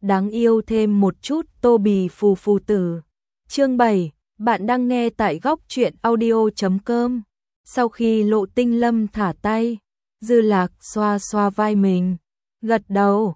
đáng yêu thêm một chút tô bì phù phù tử. Chương 7, bạn đang nghe tại góc truyện audio.com. Sau khi Lộ Tinh Lâm thả tay, Dư Lạc xoa xoa vai mình, gật đầu,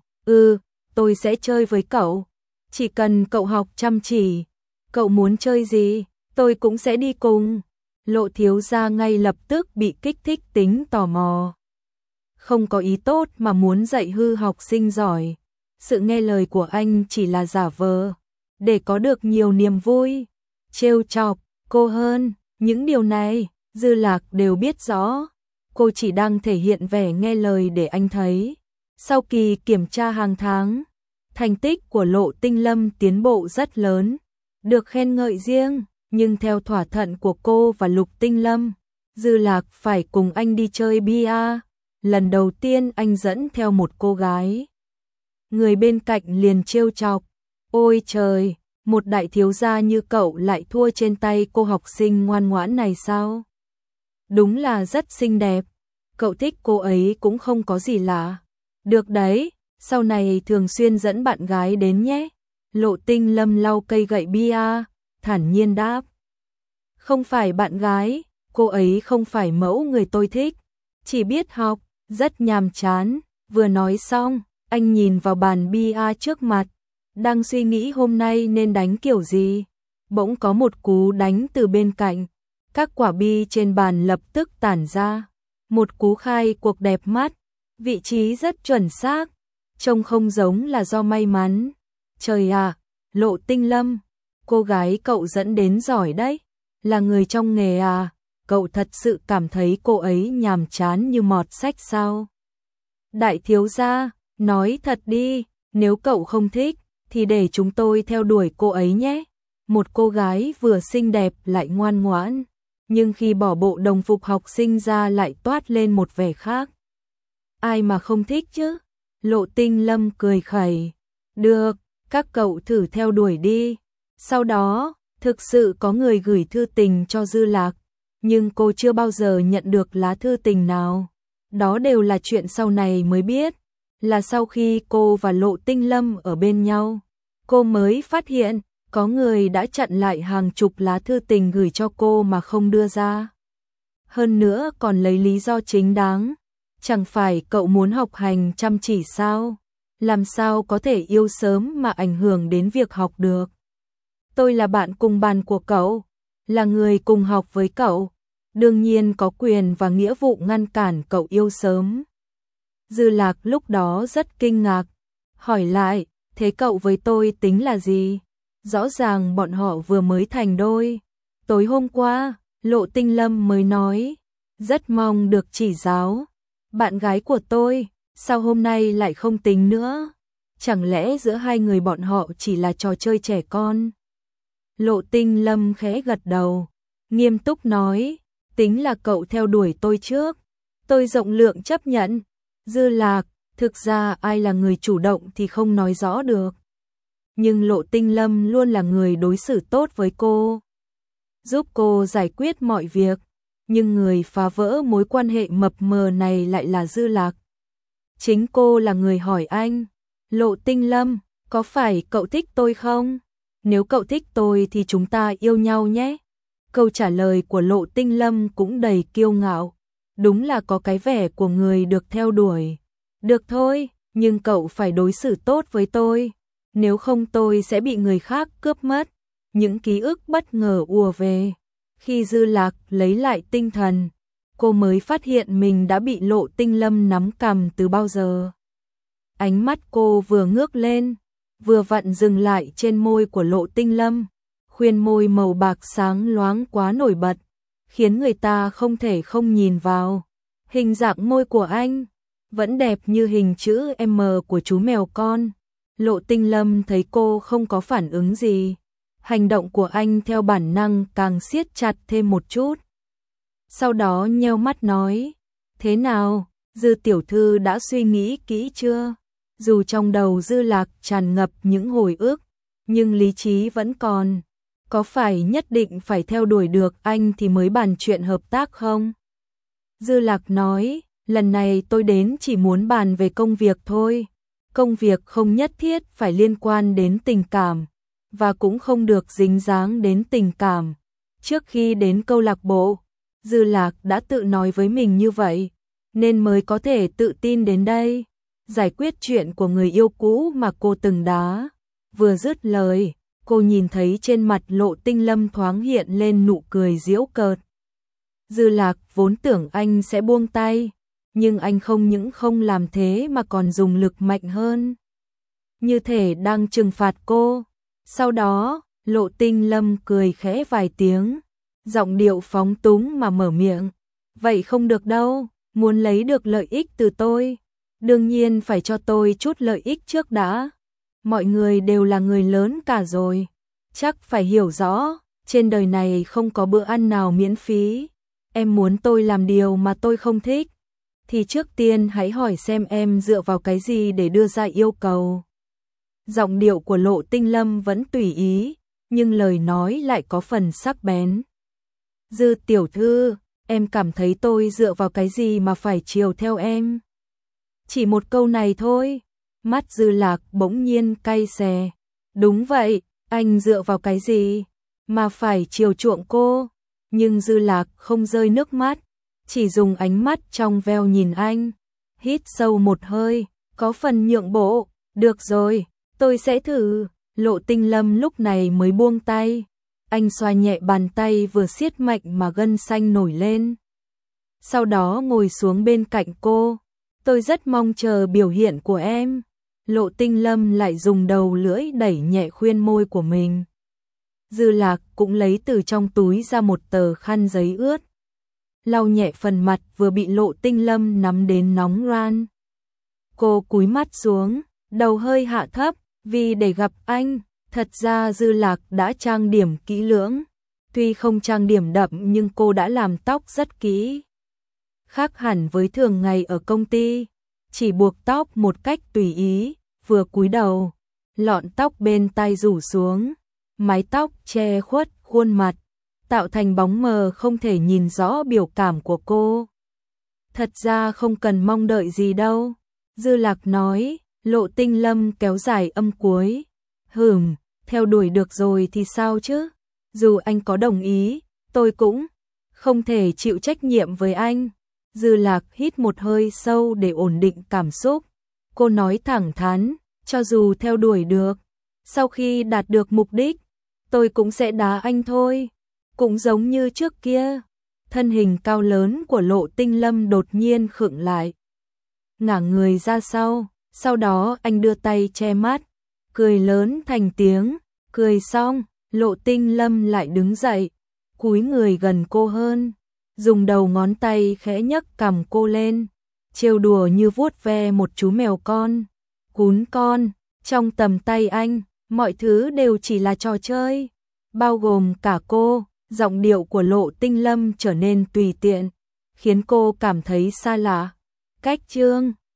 tôi sẽ chơi với cậu. Chỉ cần cậu học chăm chỉ, cậu muốn chơi gì, tôi cũng sẽ đi cùng. Lộ thiếu gia ngay lập tức bị kích thích tính tò mò. Không có ý tốt mà muốn dạy hư học sinh giỏi. Sự nghe lời của anh chỉ là giả vờ, để có được nhiều niềm vui. Trêu chọc cô hơn, những điều này, Dư Lạc đều biết rõ. Cô chỉ đang thể hiện vẻ nghe lời để anh thấy. Sau kỳ kiểm tra hàng tháng, thành tích của Lộ Tinh Lâm tiến bộ rất lớn, được khen ngợi riêng, nhưng theo thỏa thuận của cô và Lục Tinh Lâm, Dư Lạc phải cùng anh đi chơi bia. Lần đầu tiên anh dẫn theo một cô gái. Người bên cạnh liền trêu chọc, ôi trời, một đại thiếu gia như cậu lại thua trên tay cô học sinh ngoan ngoãn này sao? Đúng là rất xinh đẹp, cậu thích cô ấy cũng không có gì lạ. Được đấy, sau này thường xuyên dẫn bạn gái đến nhé. Lộ Tinh Lâm lau cây gậy bia, thản nhiên đáp. Không phải bạn gái, cô ấy không phải mẫu người tôi thích, chỉ biết học, rất nhàm chán. Vừa nói xong, anh nhìn vào bàn bia trước mặt, đang suy nghĩ hôm nay nên đánh kiểu gì. Bỗng có một cú đánh từ bên cạnh, các quả bi trên bàn lập tức tản ra. Một cú khai cuộc đẹp mắt, vị trí rất chuẩn xác, trông không giống là do may mắn. Trời à, Lộ Tinh Lâm, cô gái cậu dẫn đến giỏi đấy, là người trong nghề à, cậu thật sự cảm thấy cô ấy nhàm chán như mọt sách sao? Đại thiếu gia, nói thật đi, nếu cậu không thích, thì để chúng tôi theo đuổi cô ấy nhé. Một cô gái vừa xinh đẹp lại ngoan ngoãn, nhưng khi bỏ bộ đồng phục học sinh ra lại toát lên một vẻ khác. Ai mà không thích chứ? Lộ Tinh Lâm cười khẩy. Được, các cậu thử theo đuổi đi. Sau đó, thực sự có người gửi thư tình cho Dư Lạc, nhưng cô chưa bao giờ nhận được lá thư tình nào. Đó đều là chuyện sau này mới biết, là sau khi cô và Lộ Tinh Lâm ở bên nhau, cô mới phát hiện có người đã chặn lại hàng chục lá thư tình gửi cho cô mà không đưa ra. Hơn nữa còn lấy lý do chính đáng. Chẳng phải cậu muốn học hành chăm chỉ sao? Làm sao có thể yêu sớm mà ảnh hưởng đến việc học được? Tôi là bạn cùng bàn của cậu, là người cùng học với cậu, đương nhiên có quyền và nghĩa vụ ngăn cản cậu yêu sớm. Dư Lạc lúc đó rất kinh ngạc, hỏi lại, thế cậu với tôi tính là gì? Rõ ràng bọn họ vừa mới thành đôi. Tối hôm qua, Lộ Tinh Lâm mới nói, rất mong được chỉ giáo. Bạn gái của tôi, sao hôm nay lại không tính nữa? Chẳng lẽ giữa hai người bọn họ chỉ là trò chơi trẻ con? Lộ Tinh Lâm khẽ gật đầu, nghiêm túc nói, tính là cậu theo đuổi tôi trước. Tôi rộng lượng chấp nhận. Dư Lạc, thực ra ai là người chủ động thì không nói rõ được. Nhưng Lộ Tinh Lâm luôn là người đối xử tốt với cô, giúp cô giải quyết mọi việc. Nhưng người phá vỡ mối quan hệ mập mờ này lại là Dư Lạc. Chính cô là người hỏi anh, Lộ Tinh Lâm, có phải cậu thích tôi không? Nếu cậu thích tôi thì chúng ta yêu nhau nhé. Câu trả lời của Lộ Tinh Lâm cũng đầy kiêu ngạo, đúng là có cái vẻ của người được theo đuổi. Được thôi, nhưng cậu phải đối xử tốt với tôi, nếu không tôi sẽ bị người khác cướp mất. Những ký ức bất ngờ ùa về. Khi Dư Lạc lấy lại tinh thần, cô mới phát hiện mình đã bị Lộ Tinh Lâm nắm cằm từ bao giờ. Ánh mắt cô vừa ngước lên, vừa vặn dừng lại trên môi của Lộ Tinh Lâm. Khuyên môi màu bạc sáng loáng quá nổi bật, khiến người ta không thể không nhìn vào. Hình dạng môi của anh vẫn đẹp như hình chữ M của chú mèo con. Lộ Tinh Lâm thấy cô không có phản ứng gì, hành động của anh theo bản năng càng siết chặt thêm một chút. Sau đó nheo mắt nói, thế nào, Dư tiểu thư đã suy nghĩ kỹ chưa? Dù trong đầu Dư Lạc tràn ngập những hồi ức, nhưng lý trí vẫn còn. Có phải nhất định phải theo đuổi được anh thì mới bàn chuyện hợp tác không? Dư Lạc nói, lần này tôi đến chỉ muốn bàn về công việc thôi. Công việc không nhất thiết phải liên quan đến tình cảm, và cũng không được dính dáng đến tình cảm. Trước khi đến câu lạc bộ, Dư Lạc đã tự nói với mình như vậy, nên mới có thể tự tin đến đây, giải quyết chuyện của người yêu cũ mà cô từng đá. Vừa dứt lời, cô nhìn thấy trên mặt Lộ Tinh Lâm thoáng hiện lên nụ cười giễu cợt. Dư Lạc vốn tưởng anh sẽ buông tay, nhưng anh không những không làm thế mà còn dùng lực mạnh hơn, như thể đang trừng phạt cô. Sau đó, Lộ Tinh Lâm cười khẽ vài tiếng, giọng điệu phóng túng mà mở miệng. Vậy không được đâu, muốn lấy được lợi ích từ tôi, đương nhiên phải cho tôi chút lợi ích trước đã. Mọi người đều là người lớn cả rồi, chắc phải hiểu rõ, trên đời này không có bữa ăn nào miễn phí. Em muốn tôi làm điều mà tôi không thích, thì trước tiên hãy hỏi xem em dựa vào cái gì để đưa ra yêu cầu. Giọng điệu của Lộ Tinh Lâm vẫn tùy ý, nhưng lời nói lại có phần sắc bén. Dư tiểu thư, em cảm thấy tôi dựa vào cái gì mà phải chiều theo em? Chỉ một câu này thôi, mắt Dư Lạc bỗng nhiên cay xè. Đúng vậy, anh dựa vào cái gì mà phải chiều chuộng cô? Nhưng Dư Lạc không rơi nước mắt, chỉ dùng ánh mắt trong veo nhìn anh. Hít sâu một hơi, có phần nhượng bộ. Được rồi, tôi sẽ thử. Lộ Tinh Lâm lúc này mới buông tay. Anh xoa nhẹ bàn tay vừa siết mạnh mà gân xanh nổi lên. Sau đó ngồi xuống bên cạnh cô. Tôi rất mong chờ biểu hiện của em. Lộ Tinh Lâm lại dùng đầu lưỡi đẩy nhẹ khuyên môi của mình. Dư Lạc cũng lấy từ trong túi ra một tờ khăn giấy ướt, lau nhẹ phần mặt vừa bị Lộ Tinh Lâm nắm đến nóng ran. Cô cúi mắt xuống, đầu hơi hạ thấp, vì để gặp anh. Thật ra Dư Lạc đã trang điểm kỹ lưỡng, tuy không trang điểm đậm nhưng cô đã làm tóc rất kỹ. Khác hẳn với thường ngày ở công ty, chỉ buộc tóc một cách tùy ý, vừa cúi đầu, lọn tóc bên tai rủ xuống, mái tóc che khuất khuôn mặt, tạo thành bóng mờ không thể nhìn rõ biểu cảm của cô. Thật ra không cần mong đợi gì đâu, Dư Lạc nói. Lộ Tinh Lâm kéo dài âm cuối. Theo đuổi được rồi thì sao chứ? Dù anh có đồng ý, tôi cũng không thể chịu trách nhiệm với anh. Dư Lạc hít một hơi sâu để ổn định cảm xúc. Cô nói thẳng thắn, cho dù theo đuổi được, sau khi đạt được mục đích, tôi cũng sẽ đá anh thôi. Cũng giống như trước kia. Thân hình cao lớn của Lộ Tinh Lâm đột nhiên khựng lại, ngả người ra sau đó anh đưa tay che mắt, cười lớn thành tiếng. Cười xong, Lộ Tinh Lâm lại đứng dậy, cúi người gần cô hơn, dùng đầu ngón tay khẽ nhấc cằm cô lên, trêu đùa như vuốt ve một chú mèo con. Cún con, trong tầm tay anh, mọi thứ đều chỉ là trò chơi, bao gồm cả cô. Giọng điệu của Lộ Tinh Lâm trở nên tùy tiện, khiến cô cảm thấy xa lạ. Cách chương